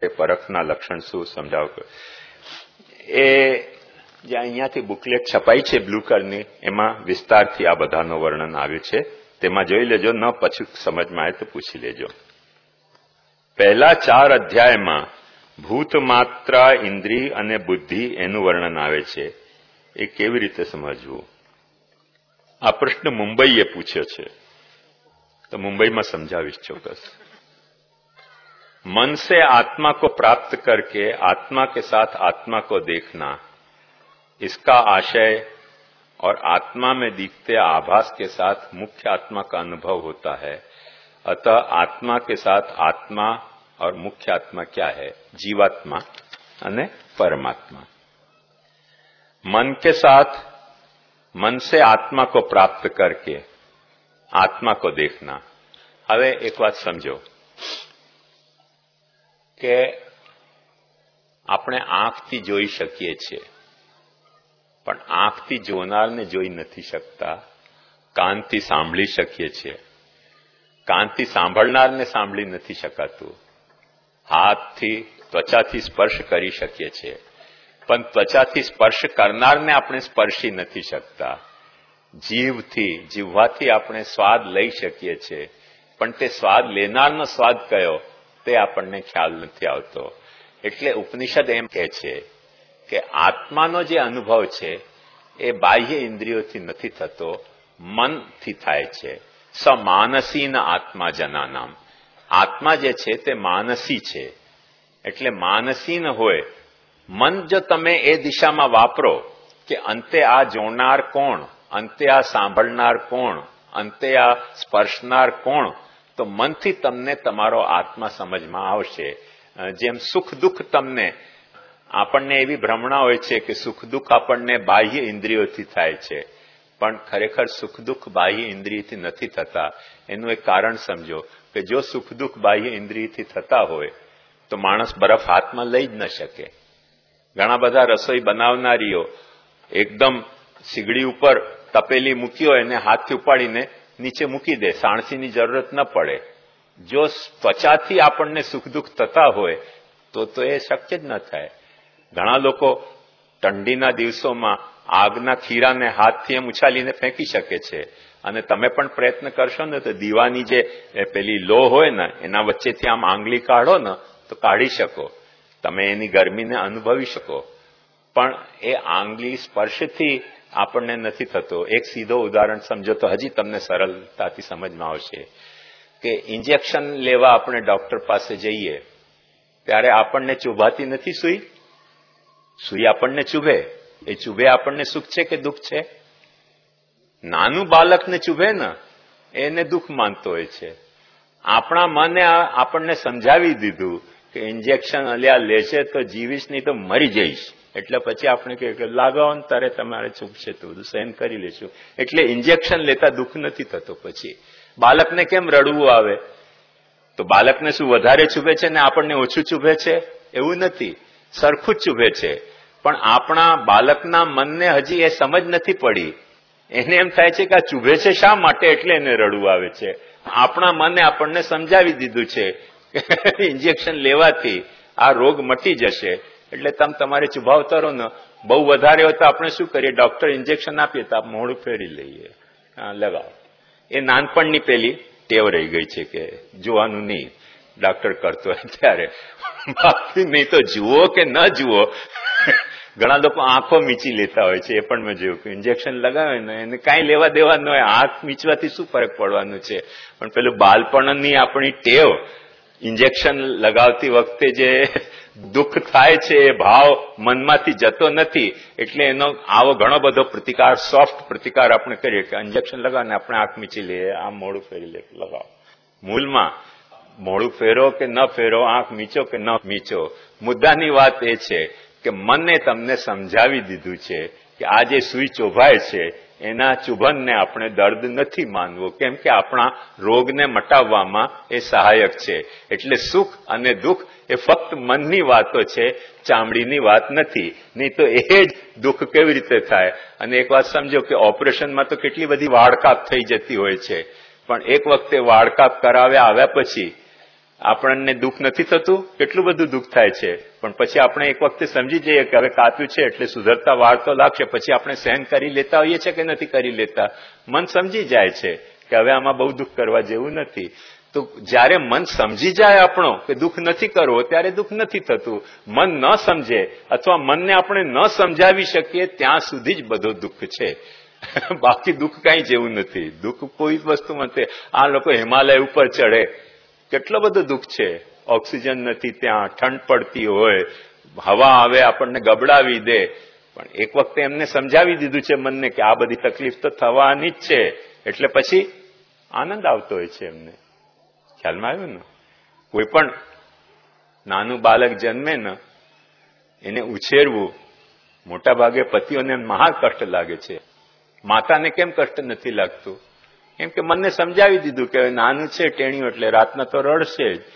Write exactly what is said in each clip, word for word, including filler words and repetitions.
પરખના લક્ષણ શું સમજાવો. એ જે અહીંયાથી બુકલેટ છપાઈ છે બ્લુ કલરની, એમાં વિસ્તારથી આ બધાનું વર્ણન આવ્યું છે. તેમાં જોઈ લેજો, ન પછી સમજમાં આવે તો પૂછી લેજો. પહેલા ચાર અધ્યાયમાં ભૂત માત્રા, ઇન્દ્રિય અને બુદ્ધિ એનું વર્ણન આવે છે. એ કેવી રીતે સમજવું? આ પ્રશ્ન મુંબઈએ પૂછ્યો છે, તો મુંબईમાં समझाविश ચોક્કસ. मन से आत्मा को प्राप्त करके आत्मा के साथ आत्मा को देखना, इसका आशय और आत्मा में दिखते आभास के साथ मुख्य आत्मा का अनुभव होता है. अतः आत्मा के साथ आत्मा और मुख्य आत्मा क्या है? जीवात्मा अने परमात्मा. मन के साथ मन से आत्मा को प्राप्त करके आत्मा को देखना. હવે એક વાત સમજો કે આપણે આંખથી જોઈ શકીએ છીએ, પણ આંખથી જોનારને જોઈ નથી શકતા. કાનથી સાંભળી શકીએ છીએ, કાનથી સાંભળનારને સાંભળી નથી શકાતું. હાથથી, ત્વચાથી સ્પર્શ કરી શકીએ છીએ, પણ ત્વચાથી સ્પર્શ કરનારને આપણે સ્પર્શી નથી શકતા. જીવથી, જીવવાથી આપણે સ્વાદ લઈ શકીએ છીએ, પણ તે સ્વાદ લેનારનો સ્વાદ કયો તે આપણને ખ્યાલ નથી આવતો. એટલે ઉપનિષદ એમ કહે છે કે આત્માનો જે અનુભવ છે એ બાહ્ય ઇન્દ્રિયોથી નથી થતો, મનથી થાય છે. સ માનસીન આત્મા જનાનામ. આત્મા જે છે તે માનસી છે. એટલે માનસીન હોય મન જો તમે એ દિશામાં વાપરો કે અંતે આ જોનાર કોણ, અંતે આ સાંભળનાર કોણ, અંતે આ સ્પર્શનાર કોણ, તો મનથી તમને તમારો આત્મા સમજમાં આવશે. જેમ સુખ દુઃખ તમને, આપણને એવી ભ્રમણા હોય છે કે સુખ દુઃખ આપણને બાહ્ય ઇન્દ્રિયોથી થાય છે, પણ ખરેખર સુખ દુઃખ બાહ્ય ઇન્દ્રિયથી નથી થતા. એનું એક કારણ સમજો કે જો સુખ દુઃખ બાહ્ય ઇન્દ્રિયથી થતા હોય તો માણસ બરફ હાથમાં લઈ જ ન શકે. ઘણા બધા રસોઈ બનાવનારીઓ એકદમ સીગડી ઉપર તપેલી મૂકી હોય એને હાથથી ઉપાડીને નીચે મૂકી દે, સાણસીની જરૂરત ન પડે. જો ત્વચાથી આપણને સુખ દુઃખ થતા હોય તો તો એ શક્ય જ ન થાય. ઘણા લોકો ઠંડીના દિવસોમાં આગના ખીરાને હાથથી એમ ઉછાલીને ફેંકી શકે છે, અને તમે પણ પ્રયત્ન કરશો ને તો દીવાની જે પેલી લો હોય ને એના વચ્ચેથી આમ આંગળી કાઢો ને તો કાઢી શકો, તમે એની ગરમીને અનુભવી શકો. પણ એ આંગળી સ્પર્શથી આપણને નથી થતો. એક સીધો ઉદાહરણ સમજો તો હજી તમને સરળતાથી સમજમાં આવશે કે ઇન્જેક્શન લેવા આપણે ડોક્ટર પાસે જઈએ ત્યારે આપણને ચૂભાતી નથી સુઈ? સુઈ આપણને ચૂભે. એ ચૂભે આપણને સુખ છે કે દુઃખ છે? નાનું બાળકને ચૂભે ને એને દુઃખ માનતો હોય છે. આપણા મને આપણને સમજાવી દીધું કે ઇન્જેક્શન અલ્યા લેશે તો જીવીશ નહીં તો મરી જઈશ, એટલે પછી આપણે કે લાગાવો ને તારે તમારે ચૂપશે તો બધું સહન કરી લેશું. એટલે ઇન્જેક્શન લેતા દુઃખ નથી થતો. પછી બાળકને કેમ રડવું આવે? તો બાળકને શું વધારે ચૂભે છે ને આપણને ઓછું ચૂભે છે? એવું નથી, સરખું જ ચૂભે છે. પણ આપણા બાળકના મનને હજી એ સમજ નથી પડી. એને એમ થાય છે કે આ ચૂભે છે શા માટે, એટલે એને રડવું આવે છે. આપણા મને આપણને સમજાવી દીધું છે કે ઇન્જેક્શન લેવાથી આ રોગ મટી જશે, એટલે તમે તમારે ચુભાવતા રહો ને. બહુ વધારે હોય તો આપણે શું કરીએ? ડોક્ટર ઇન્જેક્શન આપીએ તો આપ મોઢું ફેરી લઈએ, હા લગાવો. એ નાનપણની પેલી ટેવ રહી ગઈ છે કે જોવાનું નહીં, ડોક્ટર કરતો હોય ત્યારે. બાકી નહીં તો જુઓ કે ન જુઓ. ઘણા લોકો આંખો મીચી લેતા હોય છે, એ પણ મેં જોયું કે ઇન્જેક્શન લગાવે ને એને કાંઈ લેવા દેવા ન હોય. આંખ મીચવાથી શું ફરક પડવાનું છે? પણ પેલું બાળપણની આપણી ટેવ, ઇન્જેક્શન લગાવતી વખતે જે દુઃખ થાય છે એ ભાવ મનમાંથી જતો નથી, એટલે એનો આવો ઘણો બધો પ્રતિકાર, સોફ્ટ પ્રતિકાર આપણે કરીએ કે ઇન્જેક્શન લગાવો ને આપણે આંખ મીચી લઈએ, આમ મોડું ફેરી લે લગાવો. મૂળમાં મોડું ફેરો કે ન ફેરો, આંખ મીચો કે ન મીચો, મુદ્દાની વાત એ છે કે મને તમને સમજાવી દીધું છે કે આ જે સુઈ ચોભાય છે એના ચુભનને આપણે દર્દ નથી માનવું, કેમ કે આપણા રોગને મટાવવામાં એ સહાયક છે. એટલે સુખ અને દુઃખ એ ફક્ત મનની વાતો છે, ચામડીની વાત નથી. નહીં તો એ જ દુઃખ કેવી રીતે થાય? અને એક વાત સમજો કે ઓપરેશનમાં તો કેટલી બધી વાળકાપ થઈ જતી હોય છે, પણ એક વખતે વાળકાપ કરાવ્યા આવ્યા પછી આપણને દુઃખ નથી થતું? કેટલું બધું દુઃખ થાય છે, પણ પછી આપણે એક વખતે સમજી જઈએ કે હવે કાપ્યું છે એટલે સુધરતા વાર તો લાગશે, પછી આપણે સહન કરી લેતા હોઈએ છીએ કે નથી કરી લેતા? મન સમજી જાય છે કે હવે આમાં બહુ દુઃખ કરવા જેવું નથી. તો જયારે મન સમજી જાય આપણો કે દુઃખ નથી કરવો, ત્યારે દુઃખ નથી થતું. મન ન સમજે અથવા મનને આપણે ન સમજાવી શકીએ ત્યાં સુધી જ બધો દુઃખ છે. બાકી દુઃખ કઈ જેવું નથી. દુઃખ કોઈ વસ્તુ નથી. આ લોકો હિમાલય ઉપર ચડે, કેટલો બધો દુઃખ છે. ઓક્સિજન નથી ત્યાં, ઠંડ પડતી હોય, હવા આવે આપણને ગબડાવી દે, પણ એક વખતે એમને સમજાવી દીધું છે મનને કે આ બધી તકલીફ તો થવાની જ છે, એટલે પછી આનંદ આવતો હોય છે એમને. ખ્યાલમાં આવ્યું ને? કોઈ પણ નાનું બાળક જન્મે ને એને ઉછેરવું મોટા ભાગે પતિઓને મહા કષ્ટ લાગે છે. માતાને કેમ કષ્ટ નથી લાગતું? કેમ કે મને સમજાવી દીધું કે નાનું છે ટેણિયું એટલે રાતના તો રડશે જ,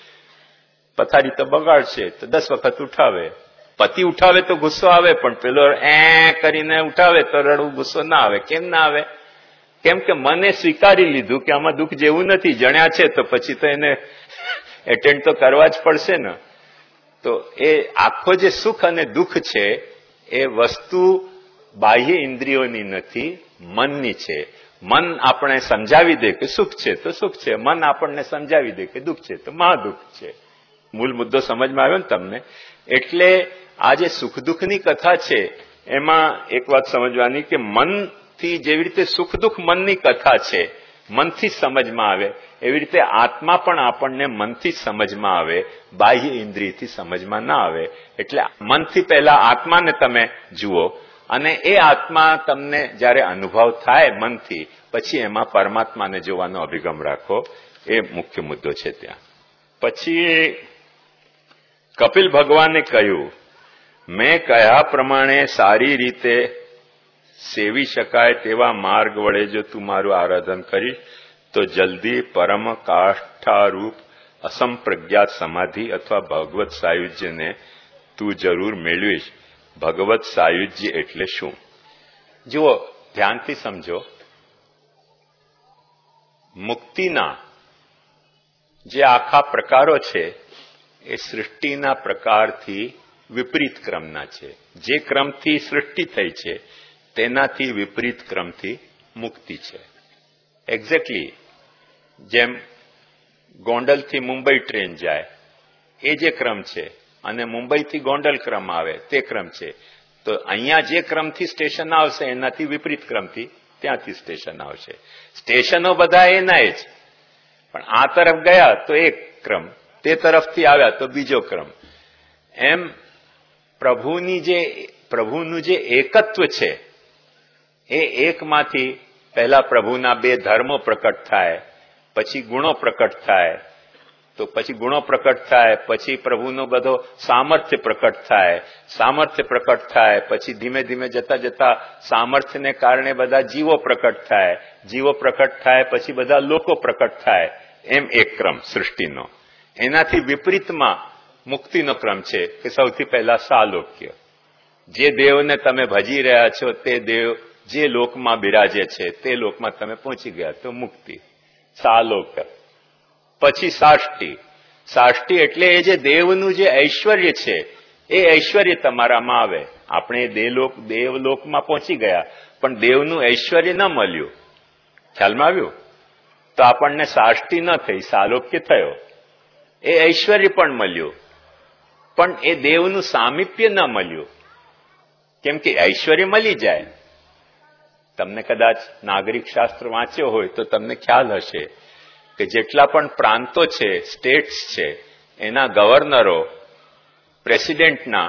પથારી તો બગાડશે, તો દસ વખત ઉઠાવે. પતિ ઉઠાવે તો ગુસ્સો આવે, પણ પેલો એ કરીને ઉઠાવે તો રડવું ગુસ્સો ના આવે. કેમ ના આવે? કેમ કે મને સ્વીકારી લીધું કે આમાં દુઃખ જેવું નથી. જણ્યા છે તો પછી તો એને એટેન્ડ તો કરવા જ પડશે ને. તો એ આખો જે સુખ અને દુઃખ છે એ વસ્તુ બાહ્ય ઇન્દ્રિયોની નથી, મનની છે. મન આપણે સમજાવી દે કે સુખ છે તો સુખ છે, મન આપણને સમજાવી દે કે દુઃખ છે તો મહાદુઃખ છે. મૂળ મુદ્દો સમજમાં આવ્યો ને તમને? એટલે આ જે સુખ દુઃખની કથા છે એમાં એક વાત સમજવાની કે મનથી જેવી રીતે સુખ દુઃખ મનની કથા છે, મનથી સમજમાં આવે, એવી રીતે આત્મા પણ આપણને મનથી સમજમાં આવે, બાહ્ય ઇન્દ્રિયથી સમજમાં ના આવે. એટલે મનથી પહેલા આત્માને તમે જુઓ, અને એ આત્મા તમને જયારે અનુભવ થાય મનથી, પછી એમાં પરમાત્માને જોવાનો અભિગમ રાખો. એ મુખ્ય મુદ્દો છે ત્યાં. પછી કપિલ ભગવાને કહ્યું, મેં કહ્યા પ્રમાણે સારી રીતે સેવી શકાય તેવા માર્ગ વડે જો તું મારું આરાધન કરીશ તો જલ્દી પરમ કાષ્ઠારૂપ અસંપ્રજ્ઞાત સમાધિ અથવા ભગવત સાયુજ્યને તું જરૂર મેળવીશ. ભગવત સાયુજ્ય એટલે શું? જુઓ, ધ્યાનથી સમજો. મુક્તિના જે આખા પ્રકારો છે એ સૃષ્ટિના પ્રકારથી વિપરીત ક્રમના છે. જે ક્રમથી સૃષ્ટિ થઈ છે તેનાથી વિપરીત ક્રમથી મુક્તિ છે. એક્ઝેક્ટલી જેમ ગોંડલથી મુંબઈ ટ્રેન જાય એ જે ક્રમ છે, અને મુંબઈથી ગોંડલ ક્રમ આવે તે ક્રમ છે, તો અહીંયા જે ક્રમથી સ્ટેશન આવશે એનાથી વિપરીત ક્રમથી ત્યાંથી સ્ટેશન આવશે. સ્ટેશનો બધા એના જ, પણ આ તરફ ગયા તો એક ક્રમ, તે તરફથી આવ્યા તો બીજો ક્રમ. એમ પ્રભુની જે પ્રભુનું જે એકત્વ છે એ એકમાંથી પહેલા પ્રભુના બે ધર્મો પ્રકટ થાય, પછી ગુણો પ્રકટ થાય, તો પછી ગુણો પ્રકટ થાય, પછી પ્રભુનો બધો સામર્થ્ય પ્રકટ થાય, સામર્થ્ય પ્રકટ થાય, પછી ધીમે ધીમે જતા જતા સામર્થ્યને કારણે બધા જીવો પ્રકટ થાય, જીવો પ્રકટ થાય પછી બધા લોકો પ્રકટ થાય. એમ એક ક્રમ સૃષ્ટિનો. એનાથી વિપરીતમાં મુક્તિનો ક્રમ છે કે સૌથી પહેલા સાલોક્ય. જે દેવને તમે ભજી રહ્યા છો તે દેવ જે લોકમાં બિરાજે છે તે લોકમાં તમે પહોંચી ગયા તો મુક્તિ, સાલોક્ય. પછી સાષ્ટિ. સાષ્ટિ એટલે એ જે દેવનું જે ઐશ્વર્ય છે એ ઐશ્વર્ય તમારામાં આવે. આપણે દેવલોક દેવલોકમાં પહોંચી ગયા પણ દેવનું ઐશ્વર્ય ન મળ્યું, ખ્યાલમાં આવ્યું, તો આપણને સાષ્ટિ ન થઈ, સાલોક્ય થયો. એ ઐશ્વર્ય પણ મળ્યું પણ એ દેવનું સામીપ્ય ન મળ્યું. કેમ કે ઐશ્વર્ય મળી જાય. તમને કદાચ નાગરિક શાસ્ત્ર વાંચ્યો હોય તો તમને ખ્યાલ હશે કે જેટલા પણ પ્રાંતો છે, સ્ટેટ્સ છે, એના ગવર્નરો પ્રેસિડેન્ટના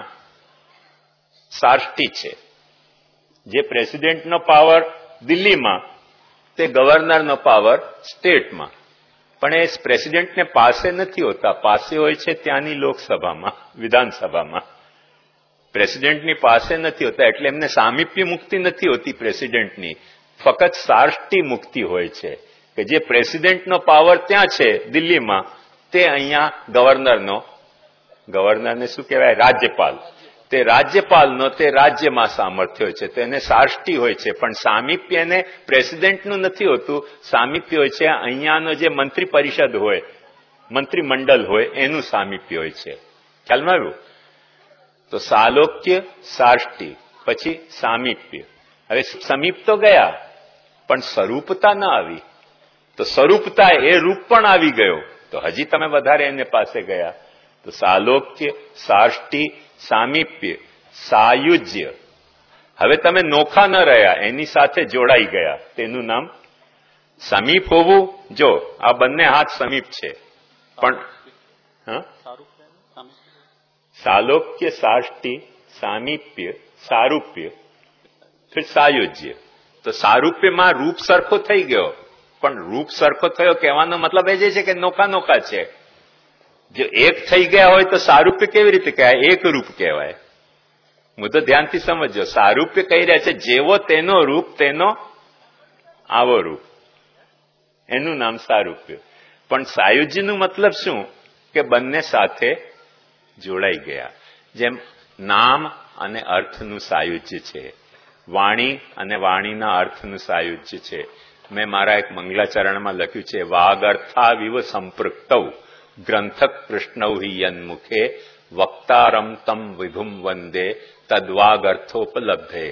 સાષ્ટી છે. જે પ્રેસિડેન્ટનો પાવર દિલ્હીમાં તે ગવર્નરનો પાવર સ્ટેટમાં. પણ એ પ્રેસિડેન્ટને પાસે નથી હોતા, પાસે હોય છે ત્યાંની લોકસભામાં, વિધાનસભામાં. પ્રેસિડેન્ટની પાસે નથી હોતા એટલે એમને સામીપ્ય મુક્તિ નથી હોતી પ્રેસિડેન્ટની, ફક્ત સાષ્ટી મુક્તિ હોય છે કે જે પ્રેસિડેન્ટનો પાવર ત્યાં છે દિલ્હીમાં તે અહીંયા ગવર્નરનો, ગવર્નરને શું કહેવાય, રાજ્યપાલ, તે રાજ્યપાલનો તે રાજ્યમાં સામર્થ્ય હોય છે, તો એને સાષ્ટી હોય છે. પણ સામીપ્ય એને પ્રેસિડેન્ટનું નથી હોતું, સામીપ્ય હોય છે અહીંયાનો જે મંત્રી પરિષદ હોય, મંત્રીમંડળ હોય એનું સામીપ્ય હોય છે. ખ્યાલમાં આવ્યું? તો સાલોક્ય, સાષ્ટી, પછી સામીપ્ય. હવે સમીપ તો ગયા પણ સ્વરૂપતા ના આવી, તો સ્વરૂપતા એ રૂપ પણ આવી ગયો તો હજી તમે વધારે એને પાસે ગયા. તો સાલોક્ય, સાષ્ટી, સામીપ્ય, સાયુજ્ય. હવે તમે નોખા ન રહ્યા, એની સાથે જોડાઈ ગયા, તેનું નામ સમીપ હોવું. જો આ બંને હાથ સમીપ છે પણ હા સાલોક્ય, સાષ્ટી, સામીપ્ય, સારૂપ્ય, ફિર સાયુજ્ય. તો સારૂપ્યમાં રૂપ સરખો થઈ ગયો, પણ રૂપ સરખો થયો કહેવાનો મતલબ એ જ છે કે નોખા નોખા છે. જો એક થઈ ગયા હોય તો સારૂપ્ય કેવી રીતે કહેવાય? એક રૂપ કહેવાય. હું તો ધ્યાનથી સમજો. સારૂપ્ય કહી રહ્યા છે જેવો તેનો રૂપ તેનો આવો રૂપ, એનું નામ સારૂપ્ય. પણ સાયુજ્યનું મતલબ શું? કે બંને સાથે જોડાઈ ગયા. જેમ નામ અને અર્થનું સાયુજ્ય છે, વાણી અને વાણીના અર્થનું સાયુજ્ય છે. મેં મારા એક મંગલાચરણમાં લખ્યું છે, વાગર્થાવિવ સંપૃક્તૌ ગ્રંથક કૃષ્ણૌ હિ યન્મુખે વક્તારમ તમ વિભુમ વંદે તદ્વાગર્થોપલબ્ધે.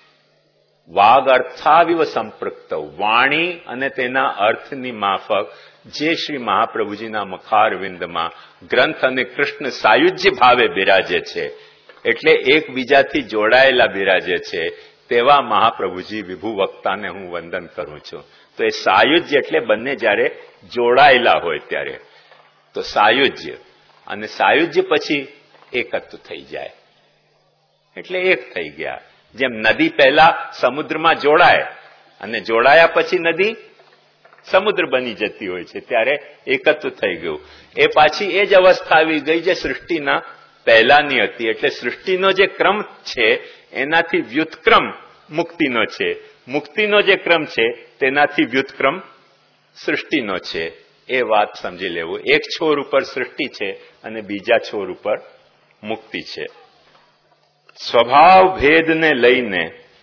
વાગર્થાવિવ સંપૃક્તૌ, વાણી અને તેના અર્થની માફક જે શ્રી મહાપ્રભુજીના મુખારવિંદમાં ગ્રંથ અને કૃષ્ણ સાયુજ્ય ભાવે બિરાજે છે, એટલે એકબીજાથી જોડાયેલા બિરાજે છે, તેવા મહાપ્રભુજી વિભુ વક્તાને હું વંદન કરું છું. તો એ સાયુજ્ય એટલે બંને જયારે જોડાયેલા હોય ત્યારે. તો સાયુજ્ય અને સાયુજ્ય પછી એકત્વ થઈ જાય એટલે એક થઈ ગયા. જેમ નદી પહેલા સમુદ્રમાં જોડાય અને જોડાયા પછી નદી સમુદ્ર બની જતી હોય છે, ત્યારે એકત્વ થઈ ગયું. એ પાછી એ જ અવસ્થા આવી ગઈ જે સૃષ્ટિના પહેલાની હતી. એટલે સૃષ્ટિનો જે ક્રમ છે એનાથી વ્યુત્ક્રમ મુક્તિનો છે, મુક્તિનો જે ક્રમ છે તેનાથી વ્યુત્ક્રમ સૃષ્ટિનો છે. એ વાત સમજી લેવું. એક છોર ઉપર સૃષ્ટિ છે અને બીજા છોર ઉપર મુક્તિ છે. સ્વભાવ ભેદને લઈને,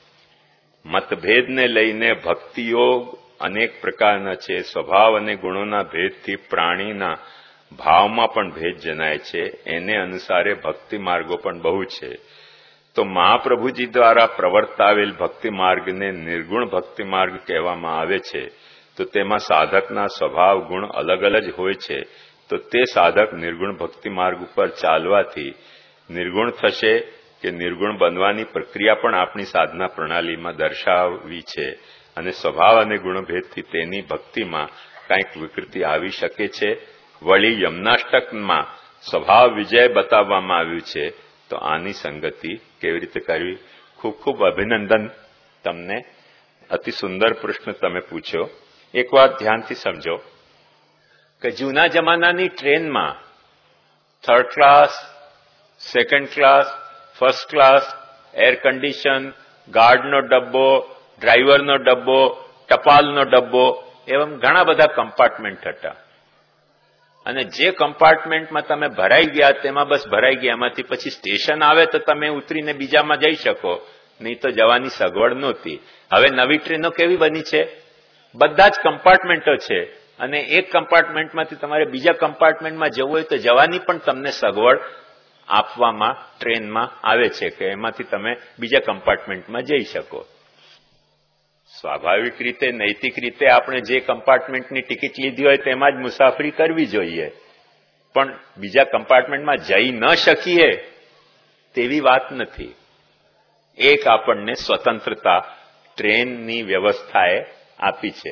મતભેદને લઈને ભક્તિયોગ અનેક પ્રકારના છે. સ્વભાવ અને ગુણોના ભેદથી પ્રાણીના ભાવમાં પણ ભેદ જણાય છે. એને અનુસારે ભક્તિ માર્ગો પણ બહુ છે. તો મહાપ્રભુજી દ્વારા પ્રવર્તાવેલ ભક્તિ માર્ગને નિર્ગુણ ભક્તિ માર્ગ કહેવામાં આવે છે. તો તેમાં સાધકના સ્વભાવ ગુણ અલગ અલગ હોય છે. તો તે સાધક નિર્ગુણ ભક્તિ માર્ગ ઉપર ચાલવાથી નિર્ગુણ થશે કે નિર્ગુણ બનવાની પ્રક્રિયા પણ આપણી સાધના પ્રણાલીમાં દર્શાવી છે. અને સ્વભાવ અને ગુણભેદથી તેની ભક્તિમાં કંઈક વિકૃતિ આવી શકે છે. વળી યમનાષ્ટકમાં સ્વભાવ વિજય બતાવવામાં આવ્યું છે. તો આની સંગતિ કેવી રીતે કરવી? ખૂબ ખૂબ અભિનંદન તમને. અતિ સુંદર પ્રશ્ન તમે પૂછ્યો. એક વાત ધ્યાનથી સમજો કે જૂના જમાનાની ટ્રેનમાં third class, second class, first class, air condition, ગાર્ડનો ડબ્બો, ડ્રાઈવરનો ડબ્બો, ટપાલનો ડબ્બો, એવા ઘણા બધા કમ્પાર્ટમેન્ટ હતા. અને જે કમ્પાર્ટમેન્ટમાં તમે ભરાઈ ગયા તેમાં બસ ભરાઈ ગયા. એમાંથી પછી સ્ટેશન આવે તો તમે ઉતરીને બીજામાં જઈ શકો, નહીં તો જવાની સગવડ નહોતી. હવે નવી ટ્રેનો કેવી બની છે? બધા જ કમ્પાર્ટમેન્ટો છે અને એક કમ્પાર્ટમેન્ટમાંથી તમારે બીજા કમ્પાર્ટમેન્ટમાં જવું હોય તો જવાની પણ તમને સગવડ આપવામાં ટ્રેનમાં આવે છે કે એમાંથી તમે બીજા કમ્પાર્ટમેન્ટમાં જઈ શકો. સ્વાભાવિક રીતે, નૈતિક રીતે આપણે જે કમ્પાર્ટમેન્ટની ટિકિટ લીધી હોય તેમાં જ મુસાફરી કરવી જોઈએ. પણ બીજા કમ્પાર્ટમેન્ટમાં જઈ ન શકીએ તેવી વાત નથી. એક આપણને સ્વતંત્રતા ટ્રેનની વ્યવસ્થાએ આપી છે.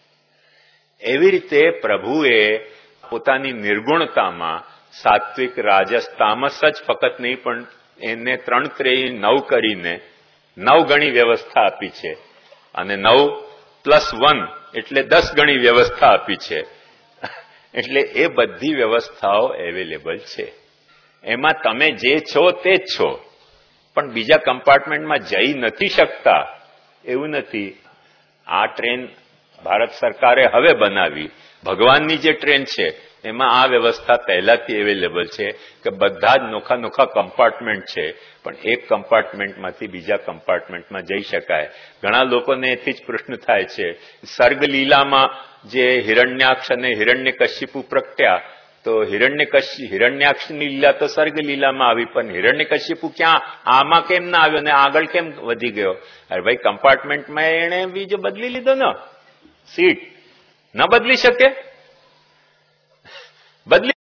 એવી રીતે પ્રભુએ પોતાની નિર્ગુણતામાં સાત્વિક, રાજસ, તામસ જ ફક્ત નહીં પણ એને ત્રણ ત્રેય નવ કરીને નવ ગણી વ્યવસ્થા આપી છે. અને નવ પ્લસ વન એટલે દસ ગણી વ્યવસ્થા આપી છે. એટલે એ બધી વ્યવસ્થાઓ અવેલેબલ છે. એમાં તમે જે છો તે જ છો, પણ બીજા કમ્પાર્ટમેન્ટમાં જઈ નથી શકતા એવું નથી. આ ટ્રેન ભારત સરકારે હવે બનાવી, ભગવાનની જે ટ્રેન છે એમાં આ વ્યવસ્થા પહેલાથી અવેલેબલ છે કે બધા જ નોખા નોખા કમ્પાર્ટમેન્ટ છે, પણ એક કમ્પાર્ટમેન્ટમાંથી બીજા કમ્પાર્ટમેન્ટમાં જઈ શકાય. ઘણા લોકોને એથી જ પ્રશ્ન થાય છે, સર્ગલીલામાં જે હિરણ્યાક્ષ અને હિરણ્યકશિપુ પ્રગટ્યા તો હિરણ્યકશિ હિરણ્યાક્ષની લીલા તો સર્ગ લીલામાં આવી, પણ હિરણ્યકશિપુ ક્યાં આમાં કેમ ના આવ્યો ને આગળ કેમ વધી ગયો? અરે ભાઈ, કમ્પાર્ટમેન્ટમાં એને બીજો બદલી લીધો ને સીટ, ન બદલી શકે? બદલી